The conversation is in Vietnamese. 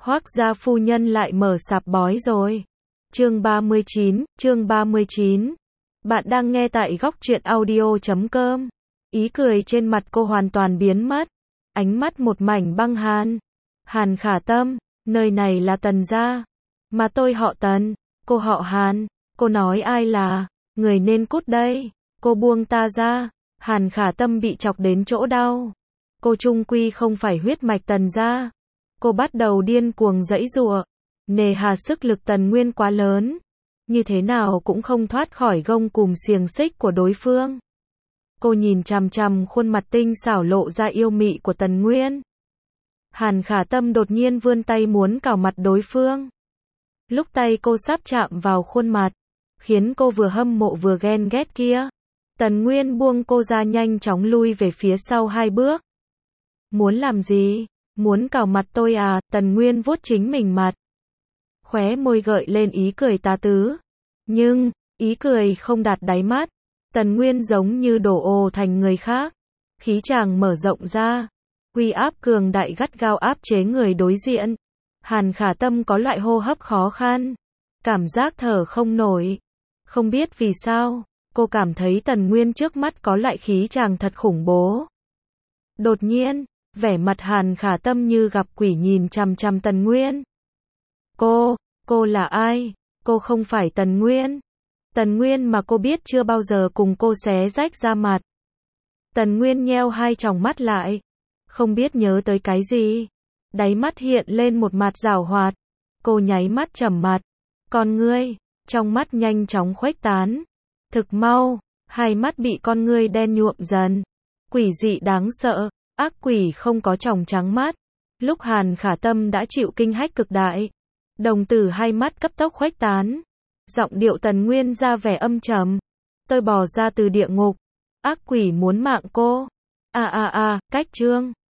Hoác gia phu nhân lại mở sạp bói rồi. Chương 39. Bạn đang nghe tại góc truyện audio.com. Ý cười trên mặt cô hoàn toàn biến mất. Ánh mắt một mảnh băng hàn. Hàn Khả Tâm, nơi này là Tần gia. Mà tôi họ Tần, cô họ Hàn. Cô nói ai là người nên cút đây. Cô buông ta ra. Hàn Khả Tâm bị chọc đến chỗ đau. Cô chung quy không phải huyết mạch Tần gia. Cô bắt đầu điên cuồng giãy giụa. Nề hà sức lực Tần Nguyên quá lớn. Như thế nào cũng không thoát khỏi gông cùm xiềng xích của đối phương. Cô nhìn chằm chằm khuôn mặt tinh xảo lộ ra yêu mị của Tần Nguyên. Hàn Khả Tâm đột nhiên vươn tay muốn cào mặt đối phương. Lúc tay cô sắp chạm vào khuôn mặt, khiến cô vừa hâm mộ vừa ghen ghét kia. Tần Nguyên buông cô ra nhanh chóng lui về phía sau 2 bước. Muốn làm gì? Muốn cào mặt tôi à? Tần Nguyên vuốt chính mình mặt. Khóe môi gợi lên ý cười tà tứ. Nhưng, ý cười không đạt đáy mắt. Tần Nguyên giống như đổ ồ thành người khác. Khí chàng mở rộng ra. Uy áp cường đại gắt gao áp chế người đối diện. Hàn Khả Tâm có loại hô hấp khó khăn. Cảm giác thở không nổi. Không biết vì sao, cô cảm thấy Tần Nguyên trước mắt có loại khí chàng thật khủng bố. Đột nhiên, vẻ mặt Hàn Khả Tâm như gặp quỷ nhìn chằm chằm Tần Nguyên. Cô là ai? Cô không phải Tần Nguyên. Tần Nguyên mà cô biết chưa bao giờ cùng cô xé rách ra mặt. Tần Nguyên nheo hai tròng mắt lại. Không biết nhớ tới cái gì. Đáy mắt hiện lên một mặt giảo hoạt. Cô nháy mắt trầm mặt. Con ngươi, trong mắt nhanh chóng khuếch tán. Thực mau, hai mắt bị con ngươi đen nhuộm dần. Quỷ dị đáng sợ, ác quỷ không có tròng trắng mắt. Lúc Hàn Khả Tâm đã chịu kinh hách cực đại. Đồng tử hai mắt cấp tốc khuếch tán. Giọng điệu Tần Nguyên ra vẻ âm trầm. Tôi bò ra từ địa ngục. Ác quỷ muốn mạng cô. Cách chương.